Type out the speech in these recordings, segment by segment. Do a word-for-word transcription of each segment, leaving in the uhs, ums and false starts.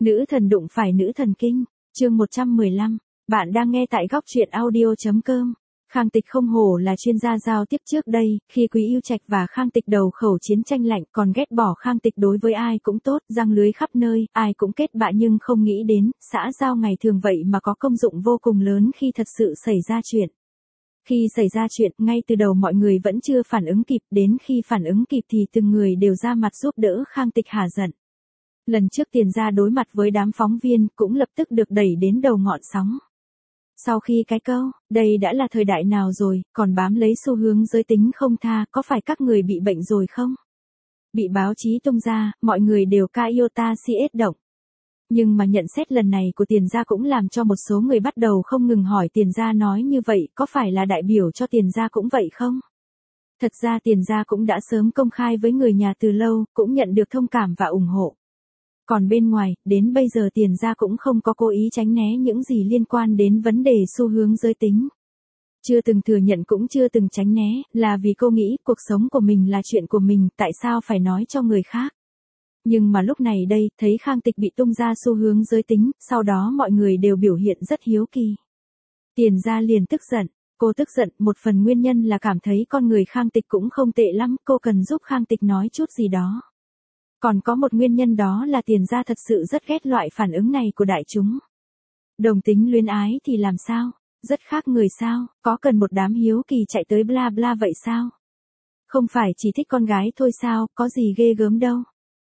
Nữ thần đụng phải nữ thần kinh, chương một trăm mười lăm, bạn đang nghe tại góc truyện audio.com. Khang Tịch không hổ là chuyên gia giao tiếp trước đây, khi Quý Yêu Trạch và Khang Tịch đầu khẩu chiến tranh lạnh còn ghét bỏ Khang Tịch đối với ai cũng tốt, răng lưới khắp nơi, ai cũng kết bạ nhưng không nghĩ đến, xã giao ngày thường vậy mà có công dụng vô cùng lớn khi thật sự xảy ra chuyện. Khi xảy ra chuyện, ngay từ đầu mọi người vẫn chưa phản ứng kịp, đến khi phản ứng kịp thì từng người đều ra mặt giúp đỡ Khang Tịch hả giận. Lần trước Tiền Gia đối mặt với đám phóng viên cũng lập tức được đẩy đến đầu ngọn sóng. Sau khi cái câu, đây đã là thời đại nào rồi, còn bám lấy xu hướng giới tính không tha, có phải các người bị bệnh rồi không? Bị báo chí tung ra, mọi người đều ca iota si ết động. Nhưng mà nhận xét lần này của Tiền Gia cũng làm cho một số người bắt đầu không ngừng hỏi Tiền Gia nói như vậy có phải là đại biểu cho Tiền Gia cũng vậy không? Thật ra Tiền Gia cũng đã sớm công khai với người nhà từ lâu, cũng nhận được thông cảm và ủng hộ. Còn bên ngoài, đến bây giờ Tiền Gia cũng không có cố ý tránh né những gì liên quan đến vấn đề xu hướng giới tính. Chưa từng thừa nhận cũng chưa từng tránh né, là vì cô nghĩ cuộc sống của mình là chuyện của mình, tại sao phải nói cho người khác. Nhưng mà lúc này đây, thấy Khang Tịch bị tung ra xu hướng giới tính, sau đó mọi người đều biểu hiện rất hiếu kỳ. Tiền Gia liền tức giận, cô tức giận, một phần nguyên nhân là cảm thấy con người Khang Tịch cũng không tệ lắm, cô cần giúp Khang Tịch nói chút gì đó. Còn có một nguyên nhân đó là Tiền Gia thật sự rất ghét loại phản ứng này của đại chúng. Đồng tính luyến ái thì làm sao? Rất khác người sao? Có cần một đám hiếu kỳ chạy tới bla bla vậy sao? Không phải chỉ thích con gái thôi sao, có gì ghê gớm đâu.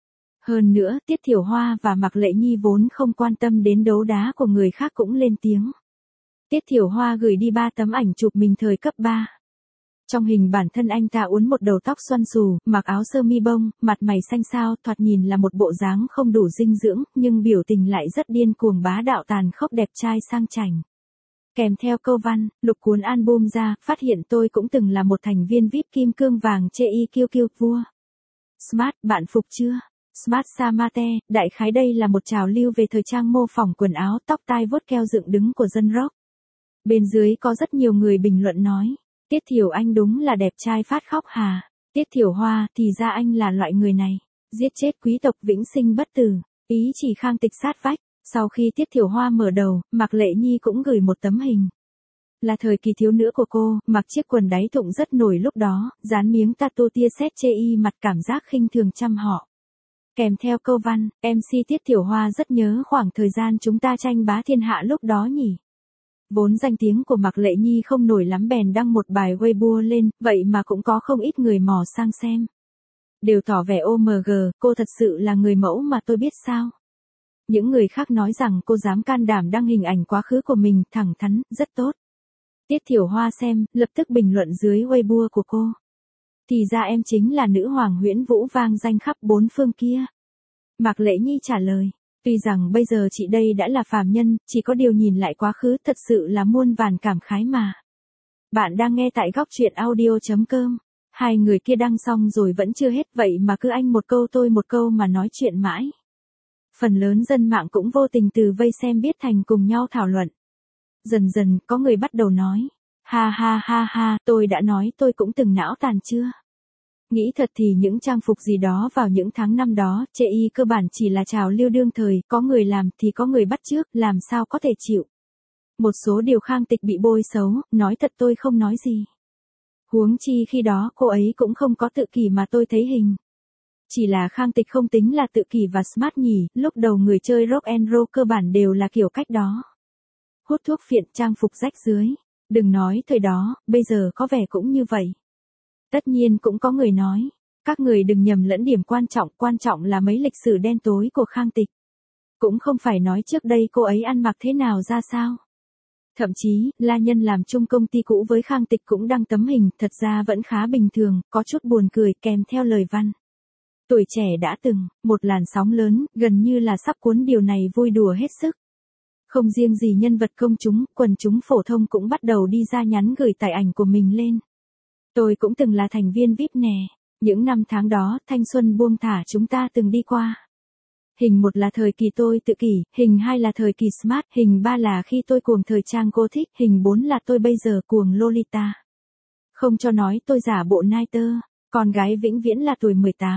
Hơn nữa, Tiết Thiểu Hoa và Mạc Lệ Nhi vốn không quan tâm đến đấu đá của người khác cũng lên tiếng. Tiết Thiểu Hoa gửi đi ba tấm ảnh chụp mình thời cấp ba. Trong hình bản thân anh ta uốn một đầu tóc xoăn xù, mặc áo sơ mi bông, mặt mày xanh xao, thoạt nhìn là một bộ dáng không đủ dinh dưỡng, nhưng biểu tình lại rất điên cuồng bá đạo tàn khốc đẹp trai sang chảnh. Kèm theo câu văn, lục cuốn album ra, phát hiện tôi cũng từng là một thành viên vi ai pi kim cương vàng chê y kiêu kiêu vua. Smart, bạn phục chưa? Smart Samate, đại khái đây là một trào lưu về thời trang mô phỏng quần áo, tóc tai vuốt keo dựng đứng của dân rock. Bên dưới có rất nhiều người bình luận nói. Tiết Thiểu Anh đúng là đẹp trai phát khóc hà. Tiết Thiểu Hoa, thì ra anh là loại người này. Giết chết quý tộc vĩnh sinh bất tử. Ý chỉ Khang Tịch sát vách. Sau khi Tiết Thiểu Hoa mở đầu, Mạc Lệ Nhi cũng gửi một tấm hình. Là thời kỳ thiếu nữ của cô, mặc chiếc quần đáy thụng rất nổi lúc đó, dán miếng tattoo tia sét chê y mặt cảm giác khinh thường trăm họ. Kèm theo câu văn, em xê Tiết Thiểu Hoa rất nhớ khoảng thời gian chúng ta tranh bá thiên hạ lúc đó nhỉ. Vốn danh tiếng của Mạc Lệ Nhi không nổi lắm bèn đăng một bài Weibo lên, vậy mà cũng có không ít người mò sang xem. Đều tỏ vẻ ô em giê, cô thật sự là người mẫu mà tôi biết sao. Những người khác nói rằng cô dám can đảm đăng hình ảnh quá khứ của mình, thẳng thắn, rất tốt. Tiết Thiểu Hoa xem, lập tức bình luận dưới Weibo của cô. Thì ra em chính là nữ hoàng huyễn vũ vang danh khắp bốn phương kia. Mạc Lệ Nhi trả lời. Tuy rằng bây giờ chị đây đã là phàm nhân, chỉ có điều nhìn lại quá khứ thật sự là muôn vàn cảm khái mà. Bạn đang nghe tại góc truyện audio.com. Hai người kia đăng xong rồi vẫn chưa hết vậy mà cứ anh một câu tôi một câu mà nói chuyện mãi. Phần lớn dân mạng cũng vô tình từ vây xem biết thành cùng nhau thảo luận. Dần dần có người bắt đầu nói. Ha ha ha ha, tôi đã nói tôi cũng từng não tàn chưa? Nghĩ thật thì những trang phục gì đó vào những tháng năm đó, chê y cơ bản chỉ là trào lưu đương thời, có người làm thì có người bắt chước, làm sao có thể chịu. Một số điều Khang Tịch bị bôi xấu, nói thật tôi không nói gì. Huống chi khi đó cô ấy cũng không có tự kỷ mà tôi thấy hình. Chỉ là Khang Tịch không tính là tự kỷ và smart nhỉ, lúc đầu người chơi rock and roll cơ bản đều là kiểu cách đó. Hút thuốc phiện, trang phục rách rưới. Đừng nói thời đó, bây giờ có vẻ cũng như vậy. Tất nhiên cũng có người nói, các người đừng nhầm lẫn điểm quan trọng, quan trọng là mấy lịch sử đen tối của Khang Tịch. Cũng không phải nói trước đây cô ấy ăn mặc thế nào ra sao. Thậm chí, La Nhân làm chung công ty cũ với Khang Tịch cũng đăng tấm hình, thật ra vẫn khá bình thường, có chút buồn cười kèm theo lời văn. Tuổi trẻ đã từng, một làn sóng lớn, gần như là sắp cuốn điều này vui đùa hết sức. Không riêng gì nhân vật công chúng, quần chúng phổ thông cũng bắt đầu đi ra nhắn gửi tải ảnh của mình lên. Tôi cũng từng là thành viên vi ai pi nè. Những năm tháng đó, thanh xuân buông thả chúng ta từng đi qua. Hình một là thời kỳ tôi tự kỷ, hình hai là thời kỳ smart, hình ba là khi tôi cuồng thời trang gothic, hình bốn là tôi bây giờ cuồng Lolita. Không cho nói tôi giả bộ nai tơ, con gái vĩnh viễn là tuổi mười tám.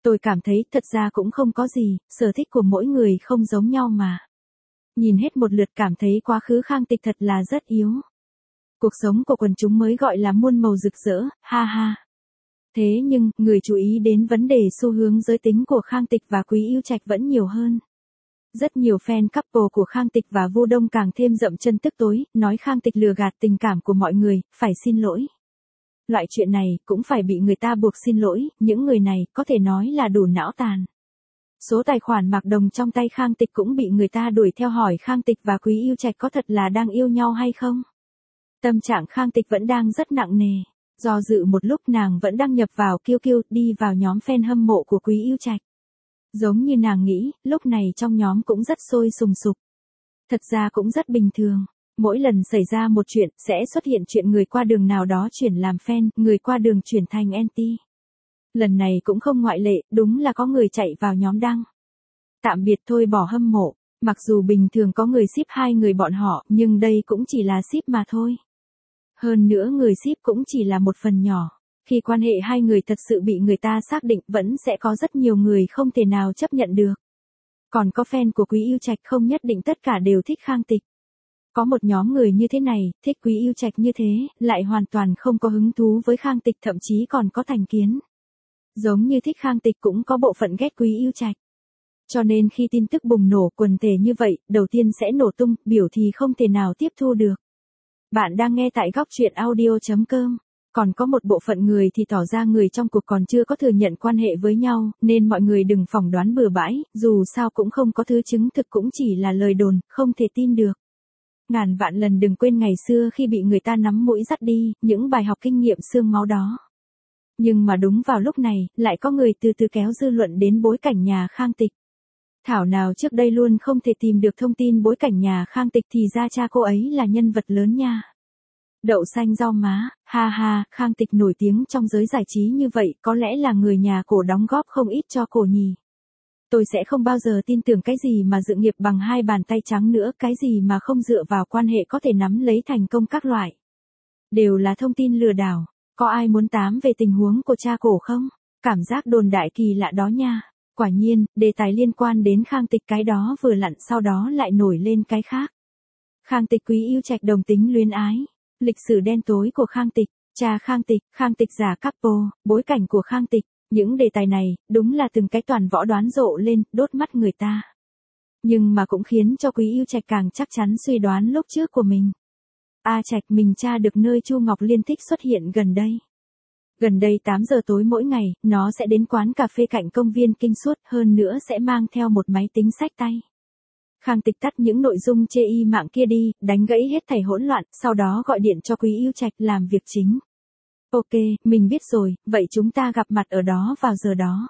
Tôi cảm thấy thật ra cũng không có gì, sở thích của mỗi người không giống nhau mà. Nhìn hết một lượt cảm thấy quá khứ Khang Tịch thật là rất yếu. Cuộc sống của quần chúng mới gọi là muôn màu rực rỡ, ha ha. Thế nhưng, người chú ý đến vấn đề xu hướng giới tính của Khang Tịch và Quý Yêu Trạch vẫn nhiều hơn. Rất nhiều fan couple của Khang Tịch và Vu Đông càng thêm dậm chân tức tối, nói Khang Tịch lừa gạt tình cảm của mọi người, phải xin lỗi. Loại chuyện này cũng phải bị người ta buộc xin lỗi, những người này có thể nói là đủ não tàn. Số tài khoản Mạc Đồng trong tay Khang Tịch cũng bị người ta đuổi theo hỏi Khang Tịch và Quý Yêu Trạch có thật là đang yêu nhau hay không. Tâm trạng Khang Tịch vẫn đang rất nặng nề. Do dự một lúc nàng vẫn đăng nhập vào Q Q đi vào nhóm fan hâm mộ của Quý Yêu Trạch. Giống như nàng nghĩ, lúc này trong nhóm cũng rất sôi sùng sục. Thật ra cũng rất bình thường. Mỗi lần xảy ra một chuyện, sẽ xuất hiện chuyện người qua đường nào đó chuyển làm fan, người qua đường chuyển thành anti. Lần này cũng không ngoại lệ, đúng là có người chạy vào nhóm đăng. Tạm biệt thôi bỏ hâm mộ, mặc dù bình thường có người ship hai người bọn họ, nhưng đây cũng chỉ là ship mà thôi. Hơn nữa người ship cũng chỉ là một phần nhỏ. Khi quan hệ hai người thật sự bị người ta xác định vẫn sẽ có rất nhiều người không thể nào chấp nhận được. Còn có fan của Quý Yêu Trạch không nhất định tất cả đều thích Khang Tịch. Có một nhóm người như thế này, thích Quý Yêu Trạch như thế, lại hoàn toàn không có hứng thú với Khang Tịch, thậm chí còn có thành kiến. Giống như thích Khang Tịch cũng có bộ phận ghét Quý Yêu Trạch. Cho nên khi tin tức bùng nổ quần thể như vậy, đầu tiên sẽ nổ tung, biểu thì không thể nào tiếp thu được. Bạn đang nghe tại góc truyện audio chấm com. Còn có một bộ phận người thì tỏ ra người trong cuộc còn chưa có thừa nhận quan hệ với nhau, nên mọi người đừng phỏng đoán bừa bãi, dù sao cũng không có thứ chứng thực, cũng chỉ là lời đồn, không thể tin được. Ngàn vạn lần đừng quên ngày xưa khi bị người ta nắm mũi dắt đi, những bài học kinh nghiệm xương máu đó. Nhưng mà đúng vào lúc này, lại có người từ từ kéo dư luận đến bối cảnh nhà Khang Tịch. Thảo nào trước đây luôn không thể tìm được thông tin bối cảnh nhà Khang Tịch thì ra cha cô ấy là nhân vật lớn nha. Đậu xanh rau má, ha ha, Khang Tịch nổi tiếng trong giới giải trí như vậy, có lẽ là người nhà cổ đóng góp không ít cho cổ nhỉ. Tôi sẽ không bao giờ tin tưởng cái gì mà dự nghiệp bằng hai bàn tay trắng nữa, cái gì mà không dựa vào quan hệ có thể nắm lấy thành công các loại. Đều là thông tin lừa đảo, có ai muốn tám về tình huống của cha cổ không? Cảm giác đồn đại kỳ lạ đó nha. Quả nhiên, đề tài liên quan đến Khang Tịch cái đó vừa lặn sau đó lại nổi lên cái khác. Khang Tịch Quý Yêu Trạch đồng tính luyến ái. Lịch sử đen tối của Khang Tịch, cha Khang Tịch, Khang Tịch giả couple, bối cảnh của Khang Tịch, những đề tài này, đúng là từng cái toàn võ đoán rộ lên, đốt mắt người ta. Nhưng mà cũng khiến cho Quý Yêu Trạch càng chắc chắn suy đoán lúc trước của mình. A Trạch mình tra được nơi Chu Ngọc Liên thích xuất hiện gần đây. Gần đây tám giờ tối mỗi ngày, nó sẽ đến quán cà phê cạnh công viên Kinh Suốt, hơn nữa sẽ mang theo một máy tính xách tay. Khang Tịch tắt những nội dung chê y mạng kia đi, đánh gãy hết thảy hỗn loạn, sau đó gọi điện cho Quý Yêu Trạch làm việc chính. Ok, mình biết rồi, vậy chúng ta gặp mặt ở đó vào giờ đó.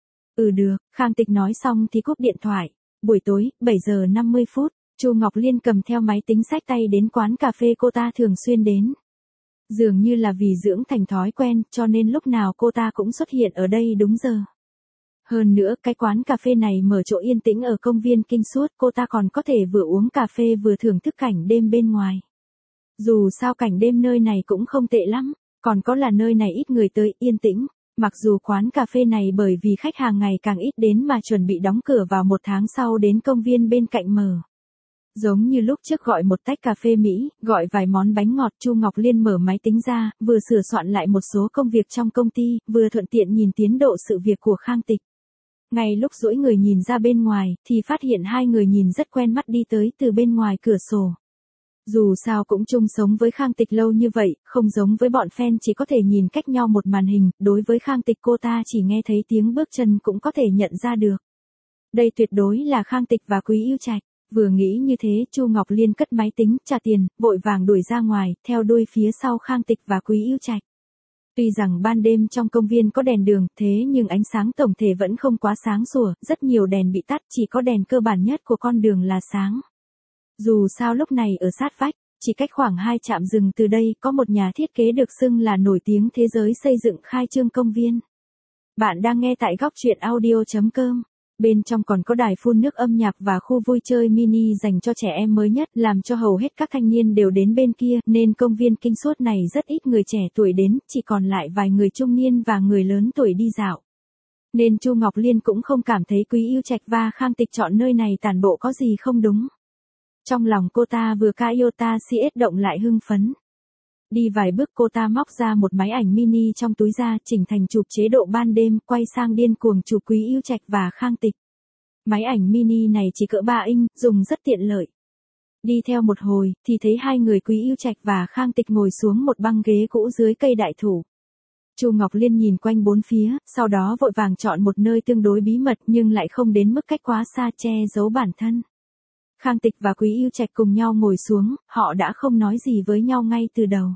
Ừ được, Khang Tịch nói xong thì cúp điện thoại. Buổi tối, bảy giờ năm mươi phút, Chu Ngọc Liên cầm theo máy tính xách tay đến quán cà phê cô ta thường xuyên đến. Dường như là vì dưỡng thành thói quen, cho nên lúc nào cô ta cũng xuất hiện ở đây đúng giờ. Hơn nữa, cái quán cà phê này mở chỗ yên tĩnh ở công viên Kinh Suốt, cô ta còn có thể vừa uống cà phê vừa thưởng thức cảnh đêm bên ngoài. Dù sao cảnh đêm nơi này cũng không tệ lắm, còn có là nơi này ít người tới, yên tĩnh. Mặc dù quán cà phê này bởi vì khách hàng ngày càng ít đến mà chuẩn bị đóng cửa vào một tháng sau đến công viên bên cạnh mở. Giống như lúc trước gọi một tách cà phê Mỹ, gọi vài món bánh ngọt, Chu Ngọc Liên mở máy tính ra, vừa sửa soạn lại một số công việc trong công ty, vừa thuận tiện nhìn tiến độ sự việc của Khang Tịch. Ngay lúc duỗi người nhìn ra bên ngoài, thì phát hiện hai người nhìn rất quen mắt đi tới từ bên ngoài cửa sổ. Dù sao cũng chung sống với Khang Tịch lâu như vậy, không giống với bọn fan chỉ có thể nhìn cách nhau một màn hình, đối với Khang Tịch cô ta chỉ nghe thấy tiếng bước chân cũng có thể nhận ra được. Đây tuyệt đối là Khang Tịch và Quý Yêu Trạch. Vừa nghĩ như thế, Chu Ngọc Liên cất máy tính, trả tiền, vội vàng đuổi ra ngoài, theo đuôi phía sau Khang Tịch và Quý Yêu Trạch. Tuy rằng ban đêm trong công viên có đèn đường, thế nhưng ánh sáng tổng thể vẫn không quá sáng sủa, rất nhiều đèn bị tắt, chỉ có đèn cơ bản nhất của con đường là sáng. Dù sao lúc này ở sát vách, chỉ cách khoảng hai trạm dừng từ đây, có một nhà thiết kế được xưng là nổi tiếng thế giới xây dựng khai trương công viên. Bạn đang nghe tại góc truyện audio chấm com. Bên trong còn có đài phun nước âm nhạc và khu vui chơi mini dành cho trẻ em mới nhất, làm cho hầu hết các thanh niên đều đến bên kia, nên công viên Kinh Suốt này rất ít người trẻ tuổi đến, chỉ còn lại vài người trung niên và người lớn tuổi đi dạo. Nên Chu Ngọc Liên cũng không cảm thấy Quý Yêu Trạch và Khang Tịch chọn nơi này tản bộ có gì không đúng. Trong lòng cô ta vừa ca yêu ta si ết động lại hưng phấn. Đi vài bước cô ta móc ra một máy ảnh mini trong túi ra, chỉnh thành chụp chế độ ban đêm, quay sang điên cuồng chụp Quý Yêu Trạch và Khang Tịch. Máy ảnh mini này chỉ cỡ ba inch, dùng rất tiện lợi. Đi theo một hồi, thì thấy hai người Quý Yêu Trạch và Khang Tịch ngồi xuống một băng ghế cũ dưới cây đại thụ. Chu Ngọc Liên nhìn quanh bốn phía, sau đó vội vàng chọn một nơi tương đối bí mật nhưng lại không đến mức cách quá xa che giấu bản thân. Khang Tịch và Quý Yêu Trạch cùng nhau ngồi xuống, họ đã không nói gì với nhau ngay từ đầu.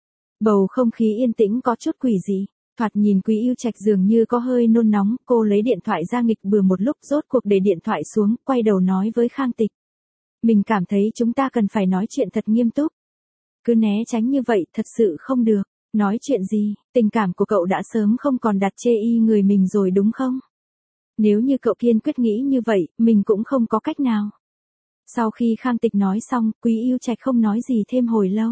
Bầu không khí yên tĩnh có chút quỷ dị, thoạt nhìn Quý Yêu Trạch dường như có hơi nôn nóng, cô lấy điện thoại ra nghịch bừa một lúc rốt cuộc để điện thoại xuống, quay đầu nói với Khang Tịch. Mình cảm thấy chúng ta cần phải nói chuyện thật nghiêm túc. Cứ né tránh như vậy thật sự không được. Nói chuyện gì, tình cảm của cậu đã sớm không còn đặt chê y người mình rồi đúng không? Nếu như cậu kiên quyết nghĩ như vậy, mình cũng không có cách nào. Sau khi Khang Tịch nói xong, Quý Yêu Trạch không nói gì thêm hồi lâu.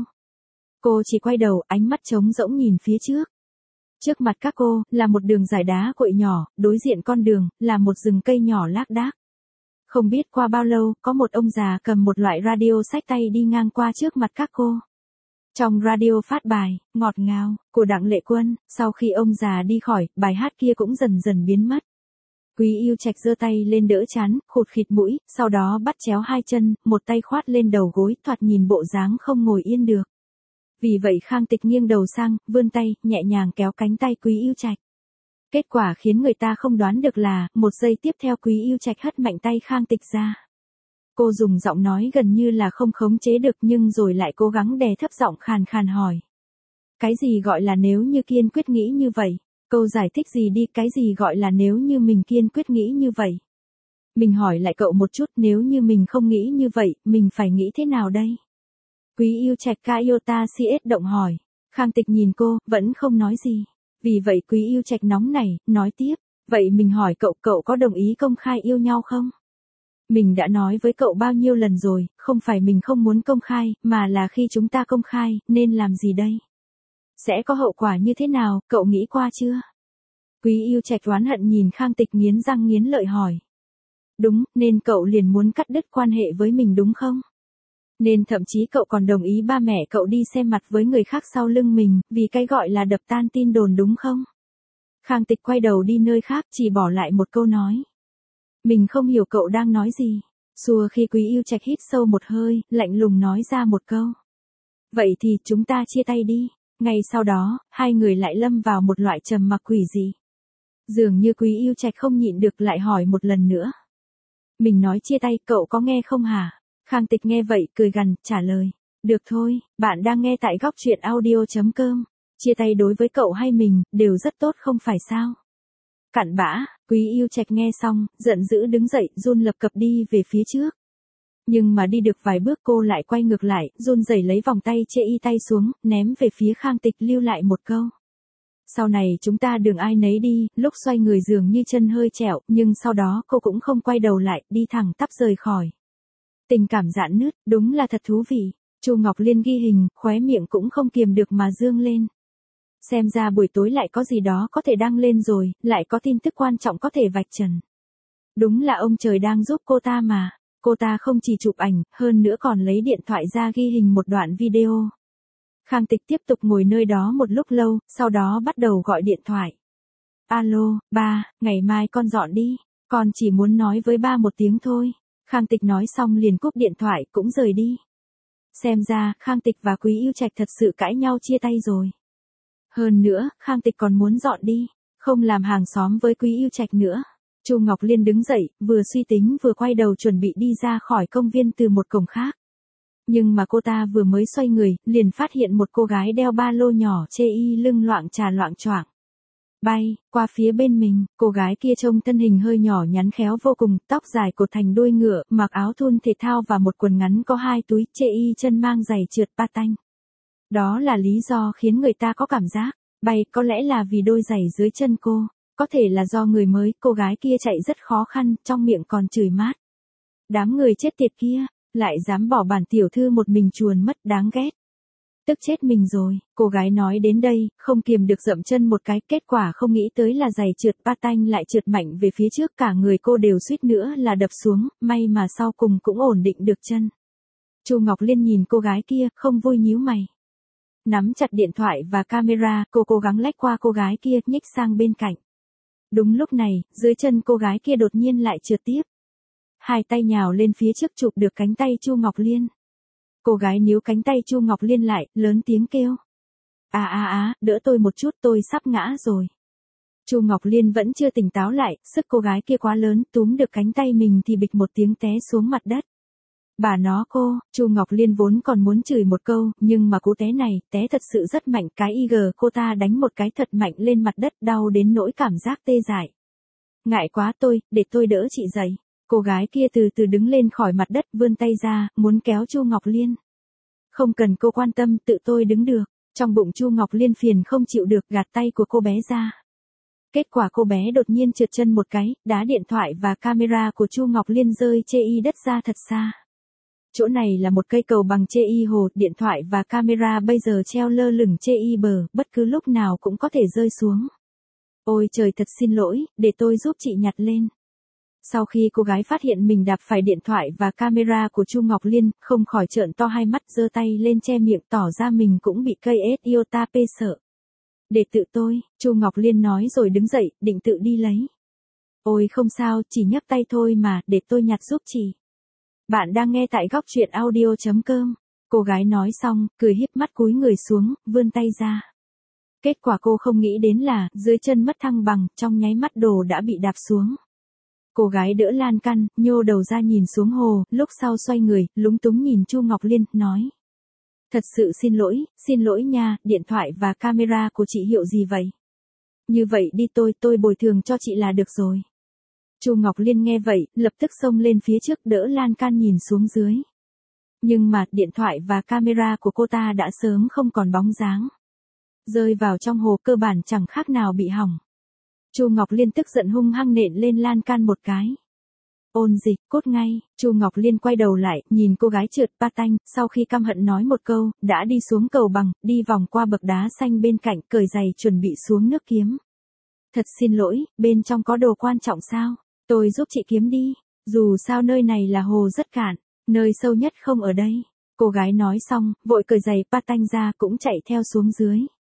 Cô chỉ quay đầu, ánh mắt trống rỗng nhìn phía trước. Trước mặt các cô, là một đường dải đá cuội nhỏ, đối diện con đường, là một rừng cây nhỏ lác đác. Không biết qua bao lâu, có một ông già cầm một loại radio xách tay đi ngang qua trước mặt các cô. Trong radio phát bài, ngọt ngào, của Đặng Lệ Quân, sau khi ông già đi khỏi, bài hát kia cũng dần dần biến mất. Quý Yêu Trạch giơ tay lên đỡ trán, khụt khịt mũi, sau đó bắt chéo hai chân, một tay khoát lên đầu gối, thoạt nhìn bộ dáng không ngồi yên được. Vì vậy Khang Tịch nghiêng đầu sang, vươn tay, nhẹ nhàng kéo cánh tay Quý Yêu Trạch. Kết quả khiến người ta không đoán được là, một giây tiếp theo Quý Yêu Trạch hất mạnh tay Khang Tịch ra. Cô dùng giọng nói gần như là không khống chế được nhưng rồi lại cố gắng đè thấp giọng khàn khàn hỏi. Cái gì gọi là nếu như kiên quyết nghĩ như vậy? Câu giải thích gì đi, cái gì gọi là nếu như mình kiên quyết nghĩ như vậy? Mình hỏi lại cậu một chút, nếu như mình không nghĩ như vậy, mình phải nghĩ thế nào đây? Quý Yêu Trạch ca yêu ta si ết động hỏi. Khang Tịch nhìn cô, vẫn không nói gì. Vì vậy Quý Yêu Trạch nóng nảy, nói tiếp. Vậy mình hỏi cậu, cậu có đồng ý công khai yêu nhau không? Mình đã nói với cậu bao nhiêu lần rồi, không phải mình không muốn công khai, mà là khi chúng ta công khai, nên làm gì đây? Sẽ có hậu quả như thế nào, cậu nghĩ qua chưa? Quý Yêu Trạch oán hận nhìn Khang Tịch nghiến răng nghiến lợi hỏi. Đúng, nên cậu liền muốn cắt đứt quan hệ với mình đúng không? Nên thậm chí cậu còn đồng ý ba mẹ cậu đi xem mặt với người khác sau lưng mình, vì cái gọi là đập tan tin đồn đúng không? Khang Tịch quay đầu đi nơi khác, chỉ bỏ lại một câu nói. Mình không hiểu cậu đang nói gì. Xua khi Quý Yêu Trạch hít sâu một hơi, lạnh lùng nói ra một câu. Vậy thì chúng ta chia tay đi. Ngay sau đó, hai người lại lâm vào một loại trầm mặc quỷ dị. Dường như Quý Yêu Trạch không nhịn được lại hỏi một lần nữa. Mình nói chia tay, cậu có nghe không hả? Khang Tịch nghe vậy, cười gằn, trả lời. Được thôi, bạn đang nghe tại góc truyện audio chấm com. Chia tay đối với cậu hay mình, đều rất tốt không phải sao? Cặn bã, Quý Yêu Trạch nghe xong, giận dữ đứng dậy, run lập cập đi về phía trước. Nhưng mà đi được vài bước cô lại quay ngược lại, run rẩy lấy vòng tay chê y tay xuống, ném về phía Khang Tịch lưu lại một câu. Sau này chúng ta đường ai nấy đi, lúc xoay người dường như chân hơi trẹo, nhưng sau đó cô cũng không quay đầu lại, đi thẳng tắp rời khỏi. Tình cảm rạn nứt, đúng là thật thú vị. Chu Ngọc Liên ghi hình, khóe miệng cũng không kiềm được mà dương lên. Xem ra buổi tối lại có gì đó có thể đăng lên rồi, lại có tin tức quan trọng có thể vạch trần. Đúng là ông trời đang giúp cô ta mà. Cô ta không chỉ chụp ảnh, hơn nữa còn lấy điện thoại ra ghi hình một đoạn video. Khang Tịch tiếp tục ngồi nơi đó một lúc lâu, sau đó bắt đầu gọi điện thoại. Alo, ba, ngày mai con dọn đi, con chỉ muốn nói với ba một tiếng thôi. Khang Tịch nói xong liền cúp điện thoại cũng rời đi. Xem ra, Khang Tịch và Quý Yêu Trạch thật sự cãi nhau chia tay rồi. Hơn nữa, Khang Tịch còn muốn dọn đi, không làm hàng xóm với Quý Yêu Trạch nữa. Chu Ngọc Liên đứng dậy, vừa suy tính vừa quay đầu chuẩn bị đi ra khỏi công viên từ một cổng khác. Nhưng mà cô ta vừa mới xoay người, liền phát hiện một cô gái đeo ba lô nhỏ chê y lưng loạng trà loạng choạng. Bay, qua phía bên mình, cô gái kia trông thân hình hơi nhỏ nhắn khéo vô cùng, tóc dài cột thành đuôi ngựa, mặc áo thun thể thao và một quần ngắn có hai túi, chê y chân mang giày trượt patin. Đó là lý do khiến người ta có cảm giác, bay có lẽ là vì đôi giày dưới chân cô, có thể là do người mới, cô gái kia chạy rất khó khăn, trong miệng còn chửi mát. Đám người chết tiệt kia, lại dám bỏ bản tiểu thư một mình chuồn mất đáng ghét. tức chết mình rồi. Cô gái nói đến đây, không kiềm được dậm chân một cái, kết quả không nghĩ tới là giày trượt patin lại trượt mạnh về phía trước, cả người cô đều suýt nữa là đập xuống, may mà sau cùng cũng ổn định được chân. Chu Ngọc Liên nhìn cô gái kia, không vui nhíu mày. Nắm chặt điện thoại và camera, cô cố gắng lách qua cô gái kia, nhích sang bên cạnh. Đúng lúc này, dưới chân cô gái kia đột nhiên lại trượt tiếp. Hai tay nhào lên phía trước chụp được cánh tay Chu Ngọc Liên. Cô gái níu cánh tay Chu Ngọc Liên lại, lớn tiếng kêu. À à à, đỡ tôi một chút, tôi sắp ngã rồi. Chu Ngọc Liên vẫn chưa tỉnh táo lại, sức cô gái kia quá lớn, túm được cánh tay mình thì bịch một tiếng té xuống mặt đất. Bà nó cô, Chu Ngọc Liên vốn còn muốn chửi một câu, nhưng mà cú té này, té thật sự rất mạnh, cái y gờ cô ta đánh một cái thật mạnh lên mặt đất, đau đến nỗi cảm giác tê dại. Ngại quá tôi, để tôi đỡ chị dậy. Cô gái kia từ từ đứng lên khỏi mặt đất, vươn tay ra, muốn kéo Chu Ngọc Liên. Không cần cô quan tâm, tự tôi đứng được. Trong bụng Chu Ngọc Liên phiền không chịu được, gạt tay của cô bé ra. Kết quả cô bé đột nhiên trượt chân một cái, đá điện thoại và camera của Chu Ngọc Liên rơi chê y đất ra thật xa. Chỗ này là một cây cầu bằng chê y hồ, điện thoại và camera bây giờ treo lơ lửng chê y bờ, bất cứ lúc nào cũng có thể rơi xuống. Ôi trời, thật xin lỗi, để tôi giúp chị nhặt lên. Sau khi cô gái phát hiện mình đạp phải điện thoại và camera của Chu Ngọc Liên, không khỏi trợn to hai mắt, giơ tay lên che miệng, tỏ ra mình cũng bị cây ết iota p sợ. Để tự tôi, Chu Ngọc Liên nói rồi đứng dậy, định tự đi lấy. Ôi không sao, chỉ nhấc tay thôi mà, để tôi nhặt giúp chị. Bạn đang nghe tại góc truyện audio chấm com. Cô gái nói xong, cười híp mắt cúi người xuống, vươn tay ra. Kết quả cô không nghĩ đến là, dưới chân mất thăng bằng, trong nháy mắt đồ đã bị đạp xuống. Cô gái đỡ lan can, nhô đầu ra nhìn xuống hồ, lúc sau xoay người, lúng túng nhìn Chu Ngọc Liên, nói. Thật sự xin lỗi, xin lỗi nha, điện thoại và camera của chị hiệu gì vậy? Như vậy đi tôi, tôi bồi thường cho chị là được rồi. Chu Ngọc Liên nghe vậy, lập tức xông lên phía trước đỡ lan can nhìn xuống dưới. Nhưng mà, điện thoại và camera của cô ta đã sớm không còn bóng dáng. Rơi vào trong hồ cơ bản chẳng khác nào bị hỏng. Chu Ngọc Liên tức giận hung hăng nện lên lan can một cái. Ôn dịch, cút ngay. Chu Ngọc Liên quay đầu lại, nhìn cô gái trượt patin, sau khi căm hận nói một câu, đã đi xuống cầu bằng, đi vòng qua bậc đá xanh bên cạnh, cởi giày chuẩn bị xuống nước kiếm. Thật xin lỗi, bên trong có đồ quan trọng sao? Tôi giúp chị kiếm đi. Dù sao nơi này là hồ rất cạn, nơi sâu nhất không ở đây. Cô gái nói xong, vội cởi giày patin ra cũng chạy theo xuống dưới.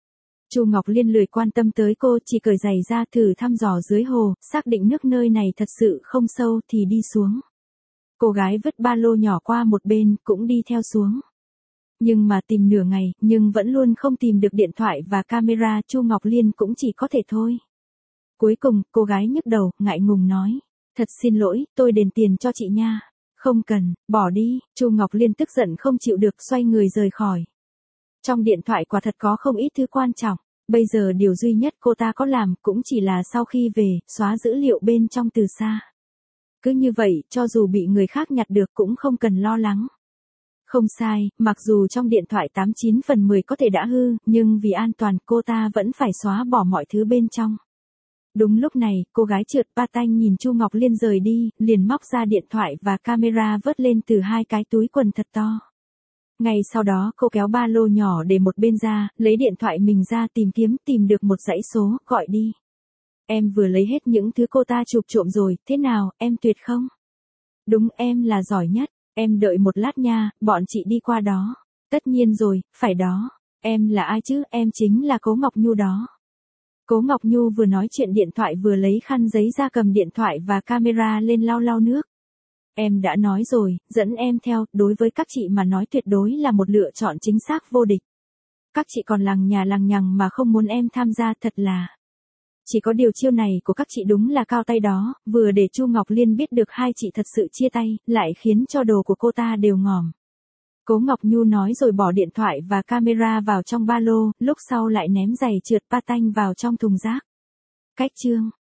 Chu Ngọc Liên lười quan tâm tới cô, chỉ cởi giày ra thử thăm dò dưới hồ, xác định nước nơi này thật sự không sâu thì đi xuống. Cô gái vứt ba lô nhỏ qua một bên, cũng đi theo xuống. Nhưng mà tìm nửa ngày, nhưng vẫn luôn không tìm được điện thoại và camera, Chu Ngọc Liên cũng chỉ có thể thôi. Cuối cùng, cô gái nhức đầu, ngại ngùng nói. Thật xin lỗi, tôi đền tiền cho chị nha. Không cần, bỏ đi. Chu Ngọc Liên tức giận không chịu được, xoay người rời khỏi. Trong điện thoại quả thật có không ít thứ quan trọng. Bây giờ điều duy nhất cô ta có làm cũng chỉ là sau khi về, xóa dữ liệu bên trong từ xa. Cứ như vậy, cho dù bị người khác nhặt được cũng không cần lo lắng. Không sai, mặc dù trong điện thoại tám chín phần mười có thể đã hư, nhưng vì an toàn cô ta vẫn phải xóa bỏ mọi thứ bên trong. Đúng lúc này, cô gái trượt patin nhìn Chu Ngọc Liên rời đi, liền móc ra điện thoại và camera vớt lên từ hai cái túi quần thật to. Ngay sau đó cô kéo ba lô nhỏ để một bên ra, lấy điện thoại mình ra tìm kiếm, tìm được một dãy số, gọi đi. Em vừa lấy hết những thứ cô ta chụp trộm rồi, thế nào, em tuyệt không? Đúng, em là giỏi nhất, em đợi một lát nha, bọn chị đi qua đó. Tất nhiên rồi, phải đó. Em là ai chứ, em chính là Cố Ngọc Nhu đó. Cố Ngọc Nhu vừa nói chuyện điện thoại vừa lấy khăn giấy ra cầm điện thoại và camera lên lau lau nước. Em đã nói rồi, dẫn em theo, đối với các chị mà nói tuyệt đối là một lựa chọn chính xác vô địch. Các chị còn lằng nhà lằng nhằng mà không muốn em tham gia, thật là. Chỉ có điều chiêu này của các chị đúng là cao tay đó, vừa để Chu Ngọc Liên biết được hai chị thật sự chia tay, lại khiến cho đồ của cô ta đều ngòm. Cố Ngọc Nhu nói rồi bỏ điện thoại và camera vào trong ba lô, lúc sau lại ném giày trượt patin vào trong thùng rác. Cách chương